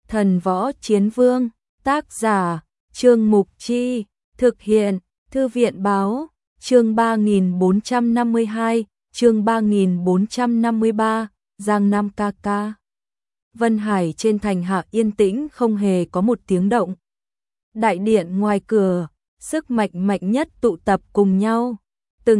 Thần Võ Chiến Vương, tác giả, Trương Mục Chi, thực hiện, Thư viện Báo, chương 3452, chương 3453, Giang Nam ca ca. Vân Hải trên thành hạ yên tĩnh không hề có một tiếng động. Đại điện ngoài cửa, sức mạnh mạnh nhất tụ tập cùng nhau, từng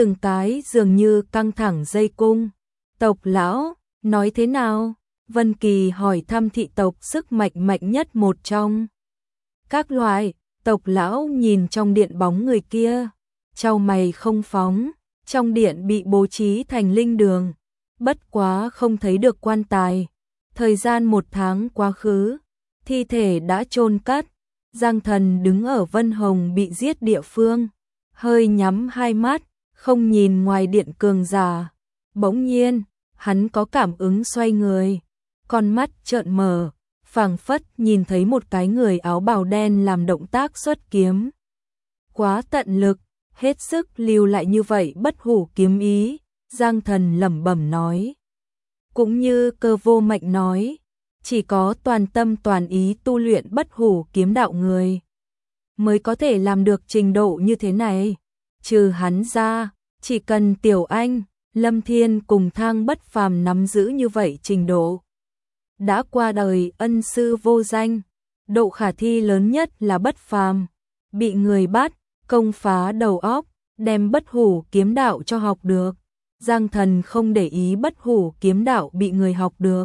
cái dường như căng thẳng dây cung. Tộc lão, nói thế nào? Vân Kỳ hỏi thăm thị tộc sức mạnh mạnh nhất một trong các loại. Tộc lão nhìn trong điện bóng người kia, chau mày không phóng. Trong điện bị bố trí thành linh đường, bất quá không thấy được quan tài. Thời gian 1 tháng quá khứ, thi thể đã chôn cất. Giang Thần đứng ở Vân Hồng bị giết địa phương, hơi nhắm hai mắt, không nhìn ngoài điện cường giả. Bỗng nhiên, hắn có cảm ứng xoay người, con mắt trợn mở, phảng phất nhìn thấy một cái người áo bào đen làm động tác xuất kiếm. Quá tận lực, hết sức lưu lại như vậy bất hủ kiếm ý, Giang Thần lẩm bẩm nói. Cũng như Cơ Vô Mệnh nói, chỉ có toàn tâm toàn ý tu luyện bất hủ kiếm đạo người mới có thể làm được trình độ như thế này. Trừ hắn ra, chỉ cần Tiểu Anh, Lâm Thiên cùng Thang Bất Phàm nắm giữ như vậy trình độ. Đã qua đời ân sư vô danh, độ khả thi lớn nhất là Bất Phàm bị người bắt, công phá đầu óc, đem bất hủ kiếm đạo cho học được. Giang Thần không để ý bất hủ kiếm đạo bị người học được.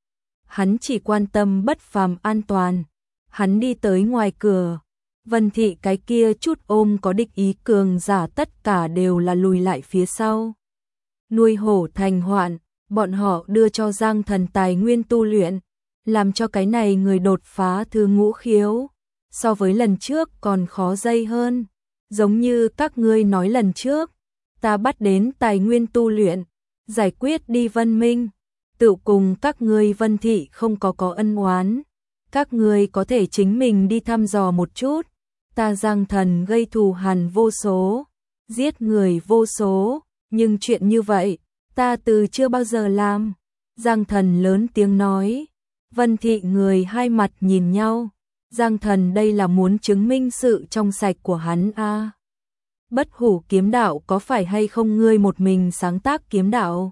Hắn chỉ quan tâm Bất Phàm an toàn. Hắn đi tới ngoài cửa, Vân Thị cái kia chút ôm có địch ý cường giả tất cả đều là lùi lại phía sau. Nuôi hổ thành hoạn, bọn họ đưa cho Giang Thần tài nguyên tu luyện, làm cho cái này người đột phá thứ ngũ khiếu. So với lần trước còn khó dây hơn. Giống như các ngươi nói lần trước, ta bắt đến tài nguyên tu luyện, giải quyết đi Vân Minh, tự cùng các ngươi Vân Thị không có ân oán. Các ngươi có thể chính mình đi thăm dò một chút. Ta Giang Thần gây thù hằn vô số, giết người vô số, nhưng chuyện như vậy, ta từ chưa bao giờ làm. Giang Thần lớn tiếng nói. Vân Thị người hai mặt nhìn nhau. Giang Thần đây là muốn chứng minh sự trong sạch của hắn a. Bất hủ kiếm đạo có phải hay không ngươi một mình sáng tác kiếm đạo?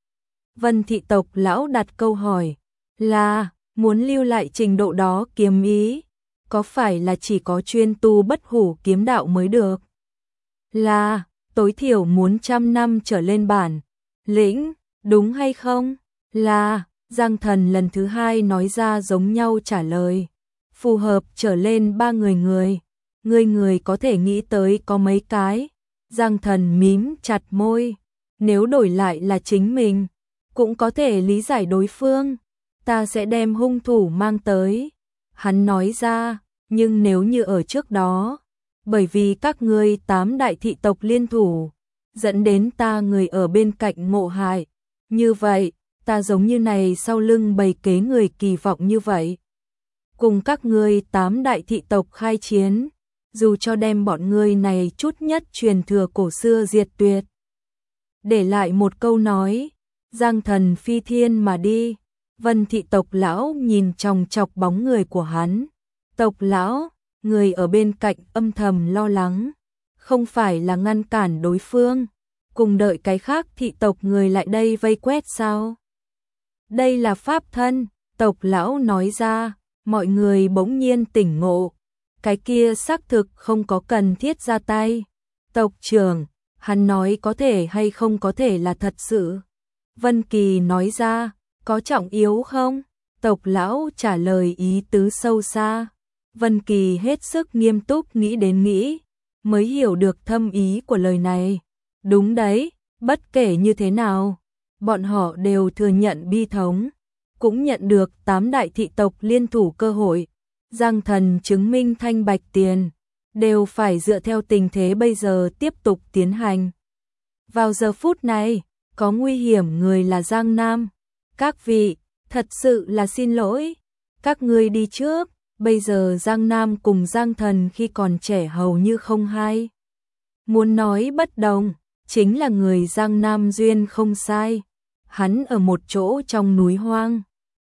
Vân Thị tộc lão đặt câu hỏi. Là, muốn lưu lại trình độ đó kiếm ý, có phải là chỉ có chuyên tu bất hủ kiếm đạo mới được? Là, tối thiểu muốn 100 năm trở lên bản lĩnh, đúng hay không? Là, Giang Thần lần thứ hai nói ra giống nhau trả lời. Phù hợp trở lên 3 người. Người có thể nghĩ tới có mấy cái? Giang Thần mím chặt môi. Nếu đổi lại là chính mình, cũng có thể lý giải đối phương. Ta sẽ đem hung thủ mang tới. Hắn nói ra, nhưng nếu như ở trước đó, bởi vì các ngươi 8 đại thị tộc liên thủ, dẫn đến ta người ở bên cạnh ngộ hại. Như vậy, ta giống như này sau lưng bày kế người kỳ vọng như vậy. Cùng các ngươi 8 đại thị tộc khai chiến, dù cho đem bọn ngươi này chút nhất truyền thừa cổ xưa diệt tuyệt. Để lại một câu nói, Giang Thần phi thiên mà đi. Vân Thị tộc lão nhìn chòng chọc bóng người của hắn. Tộc lão, người ở bên cạnh âm thầm lo lắng, không phải là ngăn cản đối phương, cùng đợi cái khác thị tộc người lại đây vây quét sao? Đây là pháp thân, tộc lão nói ra. Mọi người bỗng nhiên tỉnh ngộ, cái kia xác thực không có cần thiết ra tay. Tộc trưởng, hắn nói có thể hay không có thể là thật sự. Vân Kỳ nói ra, có trọng yếu không? Tộc lão trả lời ý tứ sâu xa. Vân Kỳ hết sức nghiêm túc nghĩ, mới hiểu được thâm ý của lời này. Đúng đấy, bất kể như thế nào, bọn họ đều thừa nhận bi thống. Cũng nhận được 8 đại thị tộc liên thủ cơ hội. Giang Thần chứng minh thanh bạch tiền, đều phải dựa theo tình thế bây giờ tiếp tục tiến hành. Vào giờ phút này, có nguy hiểm người là Giang Nam. Các vị, thật sự là xin lỗi. Các ngươi đi trước, bây giờ Giang Nam cùng Giang Thần khi còn trẻ hầu như không hay. Muốn nói bất đồng, chính là người Giang Nam duyên không sai. Hắn ở một chỗ trong núi hoang,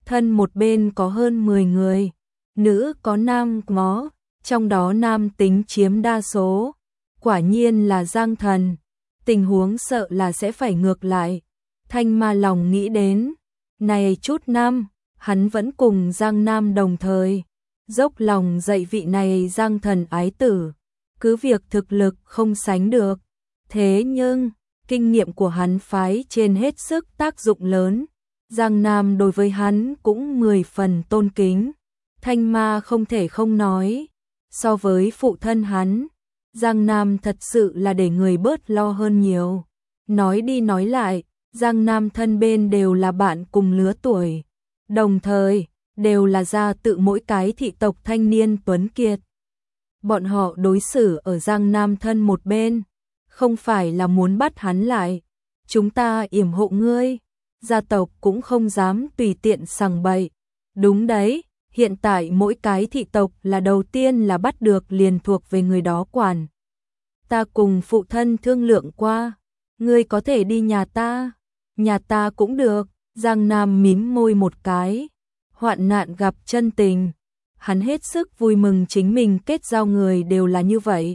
thân một bên có hơn 10 người, nữ có 5 ngó, trong đó nam tính chiếm đa số. Quả nhiên là Giang Thần, tình huống sợ là sẽ phải ngược lại. Thanh Ma lòng nghĩ đến, này chút năm, hắn vẫn cùng Giang Nam đồng thời, dốc lòng dạy vị này Giang Thần ái tử, cứ việc thực lực không sánh được. Thế nhưng, kinh nghiệm của hắn phái trên hết sức tác dụng lớn, Giang Nam đối với hắn cũng 10 phần tôn kính. Thanh Ma không thể không nói, so với phụ thân hắn, Giang Nam thật sự là để người bớt lo hơn nhiều. Nói đi nói lại, Giang Nam thân bên đều là bạn cùng lứa tuổi, đồng thời đều là gia tự mỗi cái thị tộc thanh niên tuấn kiệt. Bọn họ đối xử ở Giang Nam thân một bên, không phải là muốn bắt hắn lại. Chúng ta yểm hộ ngươi, gia tộc cũng không dám tùy tiện sằng bậy. Đúng đấy, hiện tại mỗi cái thị tộc là đầu tiên là bắt được liền thuộc về người đó quản. Ta cùng phụ thân thương lượng qua, ngươi có thể đi nhà ta cũng được. Giang Nam mím môi một cái, hoạn nạn gặp chân tình. Hắn hết sức vui mừng chính mình kết giao người đều là như vậy.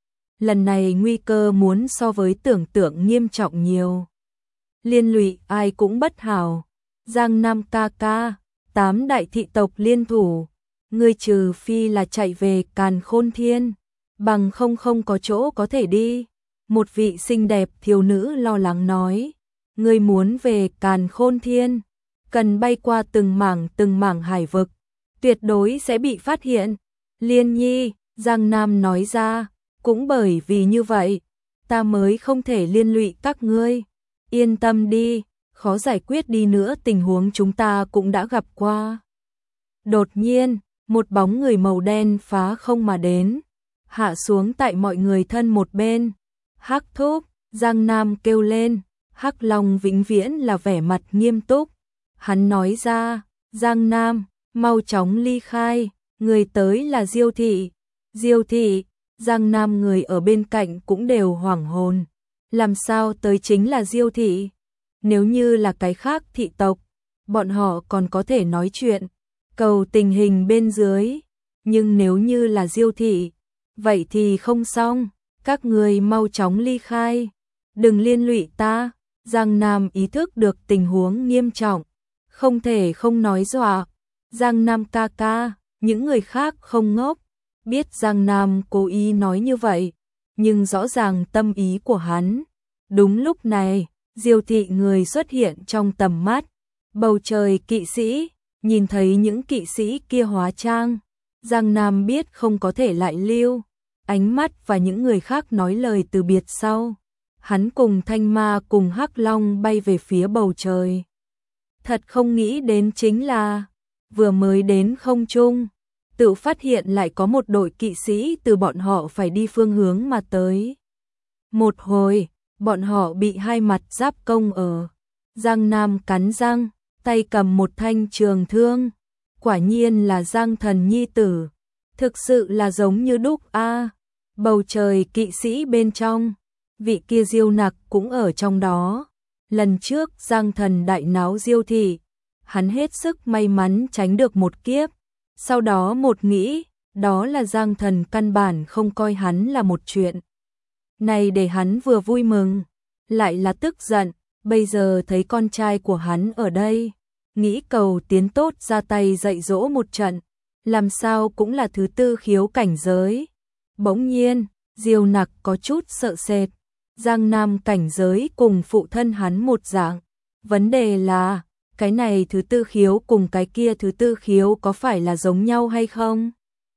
Lần này nguy cơ muốn so với tưởng tượng nghiêm trọng nhiều. Liên lụy ai cũng bất hảo. Giang Nam ca ca, 8 đại thị tộc liên thủ, ngươi trừ phi là chạy về Càn Khôn Thiên, bằng không có chỗ có thể đi. Một vị xinh đẹp thiếu nữ lo lắng nói, ngươi muốn về Càn Khôn Thiên, cần bay qua từng mảng hải vực, tuyệt đối sẽ bị phát hiện. Liên Nhi, Giang Nam nói ra, cũng bởi vì như vậy, ta mới không thể liên lụy các ngươi. Yên tâm đi, khó giải quyết đi nữa tình huống chúng ta cũng đã gặp qua. Đột nhiên, một bóng người màu đen phá không mà đến, hạ xuống tại mọi người thân một bên. Hắc Thúc, Giang Nam kêu lên, Hắc Long vĩnh viễn là vẻ mặt nghiêm túc. Hắn nói ra, Giang Nam, mau chóng ly khai, người tới là Diêu thị. Diêu thị, Giang Nam người ở bên cạnh cũng đều hoảng hồn. Làm sao tới chính là Diêu thị? Nếu như là cái khác thị tộc, bọn họ còn có thể nói chuyện, cầu tình hình bên dưới. Nhưng nếu như là Diêu thị, vậy thì không xong, các người mau chóng ly khai, đừng liên lụy ta. Giang Nam ý thức được tình huống nghiêm trọng, không thể không nói dọa. Giang Nam ca ca, những người khác không ngốc, biết Giang Nam cố ý nói như vậy, nhưng rõ ràng tâm ý của hắn. Đúng lúc này, Diêu thị người xuất hiện trong tầm mắt, bầu trời kỵ sĩ, nhìn thấy những kỵ sĩ kia hóa trang, Giang Nam biết không có thể lại lưu ánh mắt và những người khác nói lời từ biệt sau. Hắn cùng Thanh Ma cùng Hắc Long bay về phía bầu trời. Thật không nghĩ đến chính là, vừa mới đến không trung, tự phát hiện lại có một đội kỵ sĩ từ bọn họ phải đi phương hướng mà tới. Một hồi, bọn họ bị hai mặt giáp công ở. Giang Nam cắn răng, tay cầm một thanh trường thương. Quả nhiên là Giang Thần nhi tử. Thực sự là giống như đúc a. Bầu trời kỵ sĩ bên trong, vị kia Diêu Nặc cũng ở trong đó. Lần trước Giang Thần đại náo Diêu thị, hắn hết sức may mắn tránh được một kiếp. Sau đó một nghĩ, đó là Giang Thần căn bản không coi hắn là một chuyện. Này để hắn vừa vui mừng, lại là tức giận, bây giờ thấy con trai của hắn ở đây, nghĩ cầu tiến tốt ra tay dạy dỗ một trận, làm sao cũng là thứ tư khiếu cảnh giới. Bỗng nhiên, Diêu Nặc có chút sợ sệt, Giang Nam cảnh giới cùng phụ thân hắn một dạng. Vấn đề là, cái này thứ tư khiếu cùng cái kia thứ tư khiếu có phải là giống nhau hay không?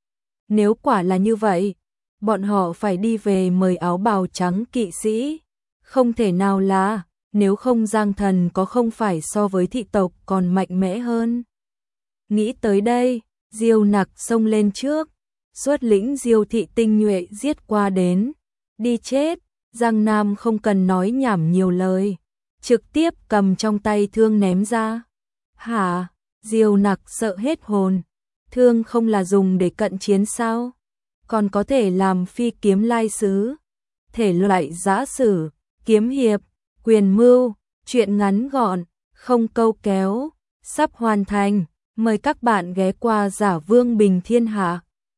Nếu quả là như vậy, bọn họ phải đi về mời áo bào trắng kỵ sĩ. Không thể nào là, nếu không Giang Thần có không phải so với thị tộc còn mạnh mẽ hơn. Nghĩ tới đây, Diêu Nặc xông lên trước, xuất lĩnh Diêu thị tinh nhuệ giết qua đến. Đi chết, Giang Nam không cần nói nhảm nhiều lời, trực tiếp cầm trong tay thương ném ra. Hả? Diêu Nặc sợ hết hồn. Thương không là dùng để cận chiến sao? Còn có thể làm phi kiếm lai sứ. Thể loại giã sử, kiếm hiệp, quyền mưu, truyện ngắn gọn, không câu kéo. sắp hoàn thành. Mời các bạn ghé qua Giả Vương Bình Thiên Hạ.